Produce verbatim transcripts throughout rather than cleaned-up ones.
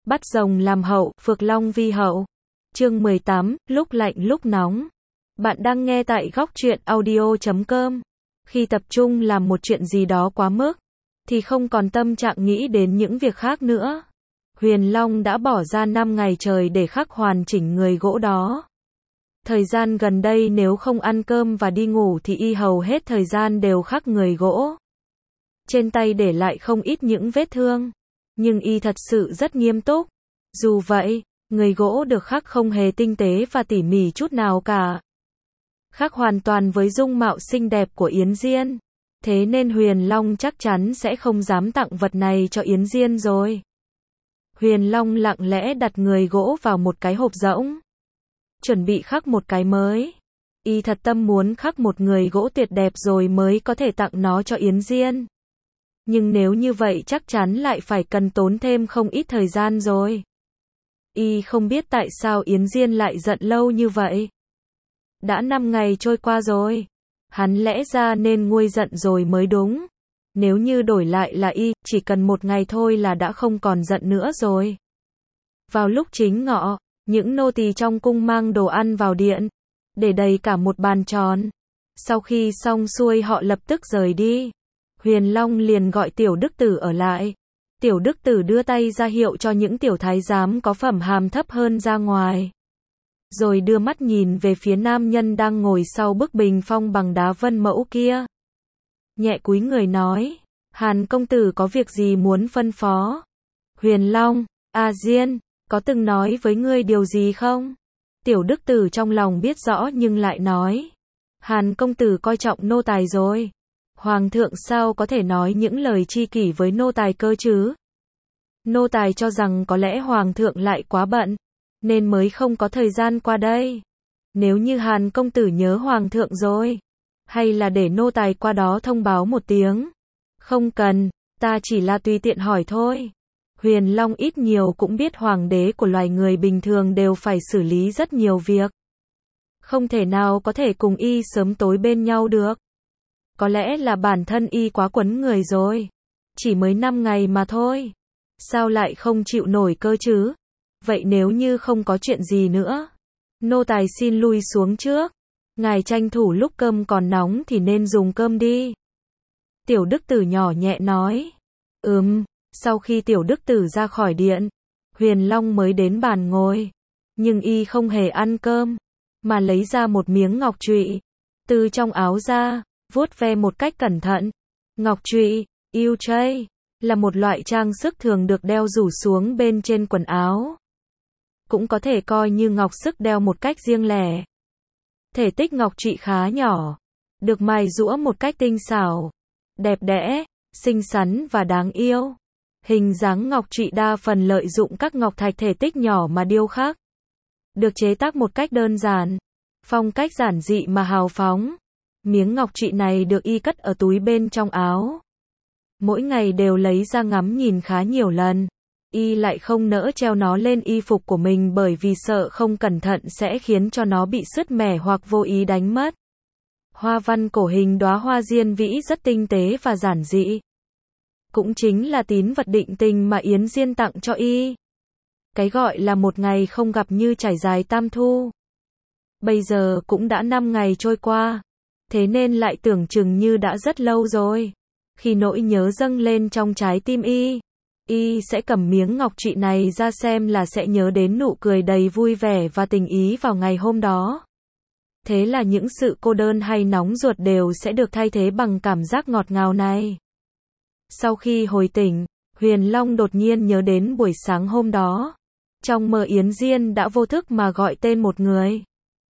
bắt rồng làm hậu, phược long vi hậu. Chương mười tám, lúc lạnh lúc nóng. Bạn đang nghe tại góc truyện audio chấm com. Khi tập trung làm một chuyện gì đó quá mức, thì không còn tâm trạng nghĩ đến những việc khác nữa. Huyền Long đã bỏ ra năm ngày trời để khắc hoàn chỉnh người gỗ đó. Thời gian gần đây nếu không ăn cơm và đi ngủ thì y hầu hết thời gian đều khắc người gỗ. Trên tay để lại không ít những vết thương, nhưng y thật sự rất nghiêm túc. Dù vậy, người gỗ được khắc không hề tinh tế và tỉ mỉ chút nào cả. Khác hoàn toàn với dung mạo xinh đẹp của Yến Diên. Thế nên Huyền Long chắc chắn sẽ không dám tặng vật này cho Yến Diên rồi. Huyền Long lặng lẽ đặt người gỗ vào một cái hộp rỗng, chuẩn bị khắc một cái mới. Y thật tâm muốn khắc một người gỗ tuyệt đẹp rồi mới có thể tặng nó cho Yến Diên. Nhưng nếu như vậy chắc chắn lại phải cần tốn thêm không ít thời gian rồi. Y không biết tại sao Yến Diên lại giận lâu như vậy. Đã năm ngày trôi qua rồi. Hắn lẽ ra nên nguôi giận rồi mới đúng. Nếu như đổi lại là y, chỉ cần một ngày thôi là đã không còn giận nữa rồi. Vào lúc chính ngọ, những nô tỳ trong cung mang đồ ăn vào điện, để đầy cả một bàn tròn. Sau khi xong xuôi họ lập tức rời đi. Huyền Long liền gọi Tiểu Đức Tử ở lại. Tiểu Đức Tử đưa tay ra hiệu cho những tiểu thái giám có phẩm hàm thấp hơn ra ngoài. Rồi đưa mắt nhìn về phía nam nhân đang ngồi sau bức bình phong bằng đá vân mẫu kia. Nhẹ cúi người nói, Hàn công tử có việc gì muốn phân phó? Huyền Long, A Diên, có từng nói với ngươi điều gì không? Tiểu Đức Tử trong lòng biết rõ nhưng lại nói, Hàn công tử coi trọng nô tài rồi. Hoàng thượng sao có thể nói những lời chi kỷ với nô tài cơ chứ? Nô tài cho rằng có lẽ Hoàng thượng lại quá bận, nên mới không có thời gian qua đây. Nếu như Hàn công tử nhớ Hoàng thượng rồi, hay là để nô tài qua đó thông báo một tiếng? Không cần, ta chỉ là tùy tiện hỏi thôi. Huyền Long ít nhiều cũng biết hoàng đế của loài người bình thường đều phải xử lý rất nhiều việc. Không thể nào có thể cùng y sớm tối bên nhau được. Có lẽ là bản thân y quá quấn người rồi. Chỉ mới năm ngày mà thôi. Sao lại không chịu nổi cơ chứ? Vậy nếu như không có chuyện gì nữa, nô tài xin lui xuống trước. Ngài tranh thủ lúc cơm còn nóng thì nên dùng cơm đi. Tiểu Đức Tử nhỏ nhẹ nói. Ừm, sau khi Tiểu Đức Tử ra khỏi điện, Huyền Long mới đến bàn ngồi. Nhưng y không hề ăn cơm, mà lấy ra một miếng ngọc trụy, từ trong áo ra, vuốt ve một cách cẩn thận. Ngọc trụy, yêu chay, là một loại trang sức thường được đeo rủ xuống bên trên quần áo. Cũng có thể coi như ngọc sức đeo một cách riêng lẻ. Thể tích ngọc trụy khá nhỏ, được mài giũa một cách tinh xảo, đẹp đẽ, xinh xắn và đáng yêu. Hình dáng ngọc trụy đa phần lợi dụng các ngọc thạch thể tích nhỏ mà điêu khắc. Được chế tác một cách đơn giản, phong cách giản dị mà hào phóng. Miếng ngọc trụy này được y cất ở túi bên trong áo. Mỗi ngày đều lấy ra ngắm nhìn khá nhiều lần. Y lại không nỡ treo nó lên y phục của mình bởi vì sợ không cẩn thận sẽ khiến cho nó bị sứt mẻ hoặc vô ý đánh mất. Hoa văn cổ hình đóa hoa diên vĩ rất tinh tế và giản dị. Cũng chính là tín vật định tình mà Yến Diên tặng cho y. Cái gọi là một ngày không gặp như trải dài tam thu. Bây giờ cũng đã năm ngày trôi qua, thế nên lại tưởng chừng như đã rất lâu rồi. Khi nỗi nhớ dâng lên trong trái tim y, y sẽ cầm miếng ngọc trụy này ra xem là sẽ nhớ đến nụ cười đầy vui vẻ và tình ý vào ngày hôm đó. Thế là những sự cô đơn hay nóng ruột đều sẽ được thay thế bằng cảm giác ngọt ngào này. Sau khi hồi tỉnh, Huyền Long đột nhiên nhớ đến buổi sáng hôm đó. Trong mơ Yến Diên đã vô thức mà gọi tên một người.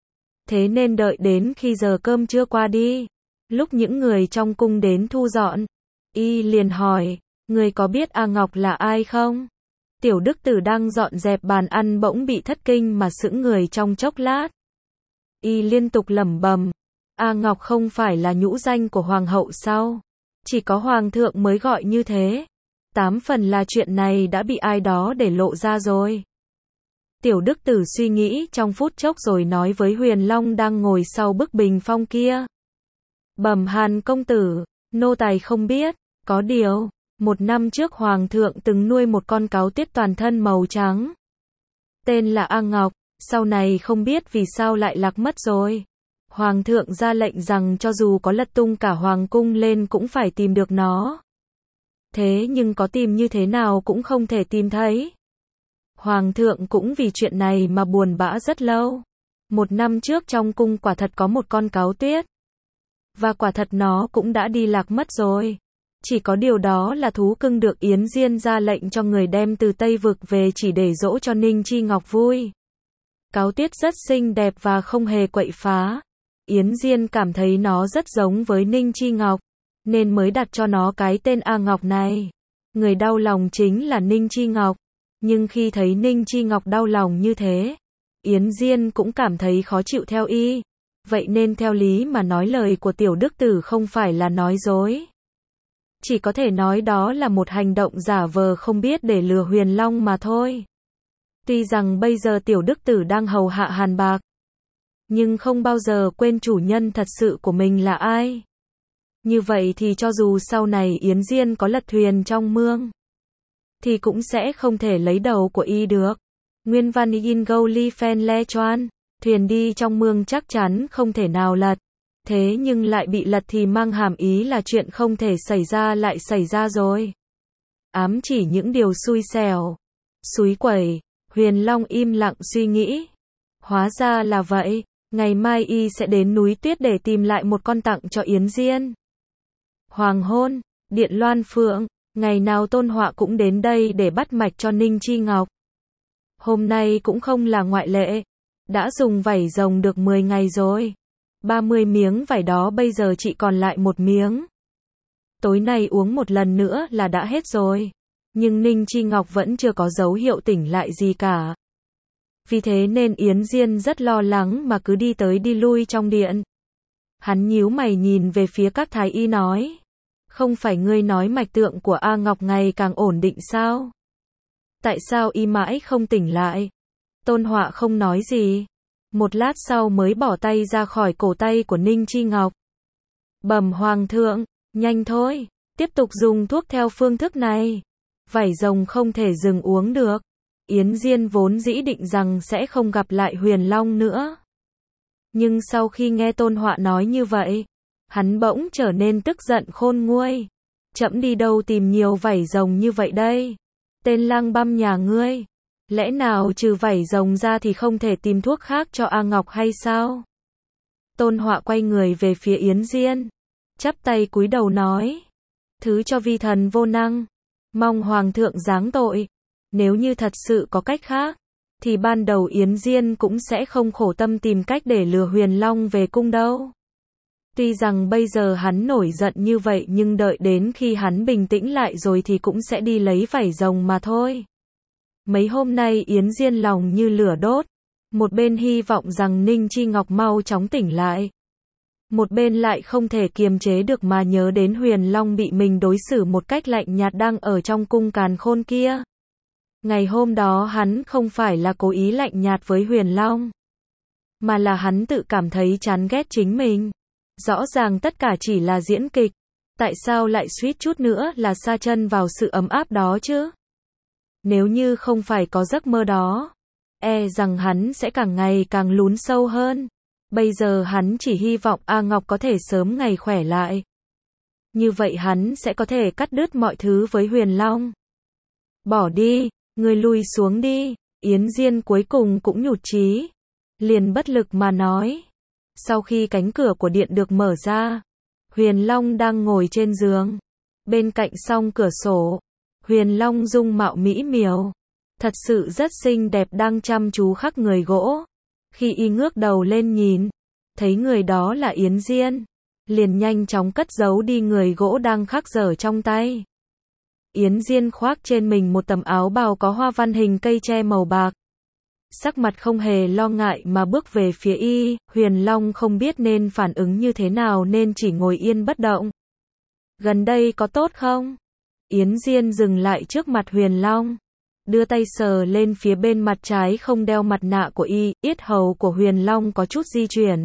Thế nên đợi đến khi giờ cơm trưa qua đi, lúc những người trong cung đến thu dọn, y liền hỏi, người có biết A Ngọc là ai không? Tiểu Đức Tử đang dọn dẹp bàn ăn bỗng bị thất kinh mà sững người trong chốc lát. Y liên tục lẩm bẩm, A Ngọc không phải là nhũ danh của hoàng hậu sao? Chỉ có hoàng thượng mới gọi như thế. Tám phần là chuyện này đã bị ai đó để lộ ra rồi. Tiểu Đức Tử suy nghĩ trong phút chốc rồi nói với Huyền Long đang ngồi sau bức bình phong kia. Bẩm Hàn công tử, nô tài không biết, có điều, Một năm trước Hoàng thượng từng nuôi một con cáo tiết toàn thân màu trắng. Tên là A Ngọc, sau này không biết vì sao lại lạc mất rồi. Hoàng thượng ra lệnh rằng cho dù có lật tung cả hoàng cung lên cũng phải tìm được nó. Thế nhưng có tìm như thế nào cũng không thể tìm thấy. Hoàng thượng cũng vì chuyện này mà buồn bã rất lâu. Một năm trước trong cung quả thật có một con cáo tuyết. Và quả thật nó cũng đã đi lạc mất rồi. Chỉ có điều đó là thú cưng được Yến Diên ra lệnh cho người đem từ Tây Vực về chỉ để dỗ cho Ninh Chi Ngọc vui. Cáo tuyết rất xinh đẹp và không hề quậy phá. Yến Diên cảm thấy nó rất giống với Ninh Chi Ngọc, nên mới đặt cho nó cái tên A Ngọc này. Người đau lòng chính là Ninh Chi Ngọc. Nhưng khi thấy Ninh Chi Ngọc đau lòng như thế, Yến Diên cũng cảm thấy khó chịu theo y. Vậy nên theo lý mà nói lời của tiểu đức tử không phải là nói dối. Chỉ có thể nói đó là một hành động giả vờ không biết để lừa Huyền Long mà thôi. Tuy rằng bây giờ tiểu đức tử đang hầu hạ Hàn Bạc, nhưng không bao giờ quên chủ nhân thật sự của mình là ai. Như vậy thì cho dù sau này Yến Diên có lật thuyền trong mương, thì cũng sẽ không thể lấy đầu của y được. Nguyên văn in Gâu Li Phen Le Choan, thuyền đi trong mương chắc chắn không thể nào lật. Thế nhưng lại bị lật thì mang hàm ý là chuyện không thể xảy ra lại xảy ra rồi. Ám chỉ những điều xui xẻo, xúi quẩy. Huyền Long im lặng suy nghĩ. Hóa ra là vậy, ngày mai y sẽ đến núi tuyết để tìm lại một con tặng cho Yến Diên. Hoàng hôn, Điện Loan Phượng, ngày nào Tôn Họa cũng đến đây để bắt mạch cho Ninh Chi Ngọc. Hôm nay cũng không là ngoại lệ. Đã dùng vảy rồng được mười ngày rồi. ba mươi miếng vải đó bây giờ chỉ còn lại một miếng. Tối nay uống một lần nữa là đã hết rồi. Nhưng Ninh Chi Ngọc vẫn chưa có dấu hiệu tỉnh lại gì cả. Vì thế nên Yến Diên rất lo lắng mà cứ đi tới đi lui trong điện. Hắn nhíu mày nhìn về phía các thái y nói. Không phải ngươi nói mạch tượng của A Ngọc ngày càng ổn định sao? Tại sao y mãi không tỉnh lại? Tôn Họa không nói gì. Một lát sau mới bỏ tay ra khỏi cổ tay của Ninh Chi Ngọc. Bẩm Hoàng thượng, nhanh thôi, tiếp tục dùng thuốc theo phương thức này. Vảy rồng không thể dừng uống được. Yến Diên vốn dĩ định rằng sẽ không gặp lại Huyền Long nữa. Nhưng sau khi nghe Tôn Họa nói như vậy, hắn bỗng trở nên tức giận khôn nguôi. Trẫm đi đâu tìm nhiều vảy rồng như vậy đây? Tên lang băm nhà ngươi, lẽ nào trừ vảy rồng ra thì không thể tìm thuốc khác cho A Ngọc hay sao? Tôn Họa quay người về phía Yến Diên, chắp tay cúi đầu nói. Thứ cho vi thần vô năng, mong Hoàng thượng giáng tội. Nếu như thật sự có cách khác, thì ban đầu Yến Diên cũng sẽ không khổ tâm tìm cách để lừa Huyền Long về cung đâu. Tuy rằng bây giờ hắn nổi giận như vậy nhưng đợi đến khi hắn bình tĩnh lại rồi thì cũng sẽ đi lấy vảy rồng mà thôi. Mấy hôm nay Yến Diên lòng như lửa đốt. Một bên hy vọng rằng Ninh Chi Ngọc mau chóng tỉnh lại. Một bên lại không thể kiềm chế được mà nhớ đến Huyền Long bị mình đối xử một cách lạnh nhạt đang ở trong cung càn khôn kia. Ngày hôm đó hắn không phải là cố ý lạnh nhạt với Huyền Long, mà là hắn tự cảm thấy chán ghét chính mình. Rõ ràng tất cả chỉ là diễn kịch. Tại sao lại suýt chút nữa là sa chân vào sự ấm áp đó chứ? Nếu như không phải có giấc mơ đó, e rằng hắn sẽ càng ngày càng lún sâu hơn. Bây giờ hắn chỉ hy vọng A Ngọc có thể sớm ngày khỏe lại. Như vậy hắn sẽ có thể cắt đứt mọi thứ với Huyền Long. Bỏ đi, ngươi lui xuống đi. Yến Diên cuối cùng cũng nhụt chí, liền bất lực mà nói. Sau khi cánh cửa của điện được mở ra, Huyền Long đang ngồi trên giường, bên cạnh song cửa sổ. Huyền Long dung mạo mỹ miều, thật sự rất xinh đẹp đang chăm chú khắc người gỗ. Khi y ngước đầu lên nhìn, thấy người đó là Yến Diên, liền nhanh chóng cất giấu đi người gỗ đang khắc dở trong tay. Yến Diên khoác trên mình một tấm áo bào có hoa văn hình cây tre màu bạc. Sắc mặt không hề lo ngại mà bước về phía y. Huyền Long không biết nên phản ứng như thế nào nên chỉ ngồi yên bất động. Gần đây có tốt không? Yến Diên dừng lại trước mặt Huyền Long, đưa tay sờ lên phía bên mặt trái không đeo mặt nạ của y. Yết hầu của Huyền Long có chút di chuyển.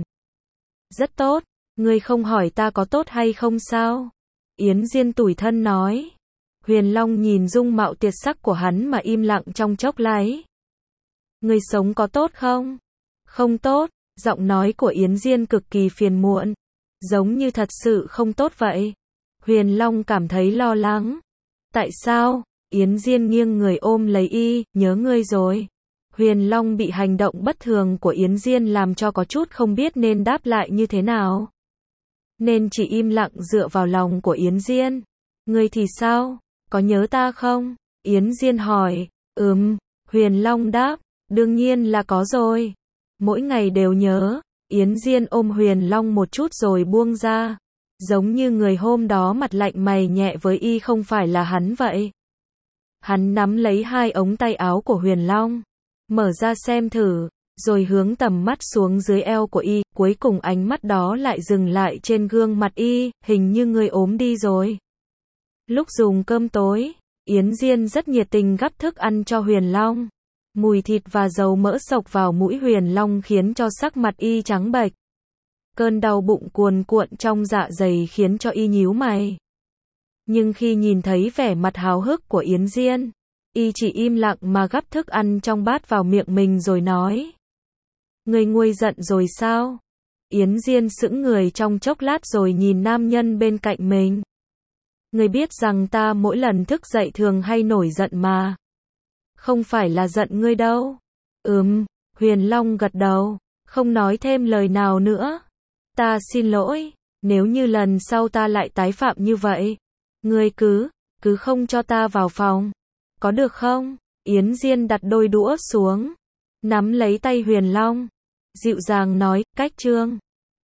Rất tốt, ngươi không hỏi ta có tốt hay không sao? Yến Diên tủi thân nói. Huyền Long nhìn dung mạo tuyệt sắc của hắn mà im lặng trong chốc lát. Người sống có tốt không? Không tốt, giọng nói của Yến Diên cực kỳ phiền muộn, giống như thật sự không tốt vậy. Huyền Long cảm thấy lo lắng. Tại sao? Yến Diên nghiêng người ôm lấy y, nhớ ngươi rồi. Huyền Long bị hành động bất thường của Yến Diên làm cho có chút không biết nên đáp lại như thế nào. Nên chỉ im lặng dựa vào lòng của Yến Diên. Ngươi thì sao? Có nhớ ta không? Yến Diên hỏi. Ừm, Huyền Long đáp. Đương nhiên là có rồi. Mỗi ngày đều nhớ. Yến Diên ôm Huyền Long một chút rồi buông ra. Giống như người hôm đó mặt lạnh mày nhẹ với y không phải là hắn vậy. Hắn nắm lấy hai ống tay áo của Huyền Long, mở ra xem thử, rồi hướng tầm mắt xuống dưới eo của y, cuối cùng ánh mắt đó lại dừng lại trên gương mặt y, hình như người ốm đi rồi. Lúc dùng cơm tối, Yến Diên rất nhiệt tình gắp thức ăn cho Huyền Long. Mùi thịt và dầu mỡ xộc vào mũi Huyền Long khiến cho sắc mặt y trắng bệch. Cơn đau bụng cuồn cuộn trong dạ dày khiến cho y nhíu mày. Nhưng khi nhìn thấy vẻ mặt háo hức của Yến Diên, y chỉ im lặng mà gắp thức ăn trong bát vào miệng mình rồi nói. Người nguôi giận rồi sao? Yến Diên sững người trong chốc lát rồi nhìn nam nhân bên cạnh mình. Người biết rằng ta mỗi lần thức dậy thường hay nổi giận mà. Không phải là giận ngươi đâu. Ừm, Huyền Long gật đầu, không nói thêm lời nào nữa. Ta xin lỗi, nếu như lần sau ta lại tái phạm như vậy, ngươi cứ, cứ không cho ta vào phòng. Có được không? Yến Diên đặt đôi đũa xuống, nắm lấy tay Huyền Long, dịu dàng nói, cách trương.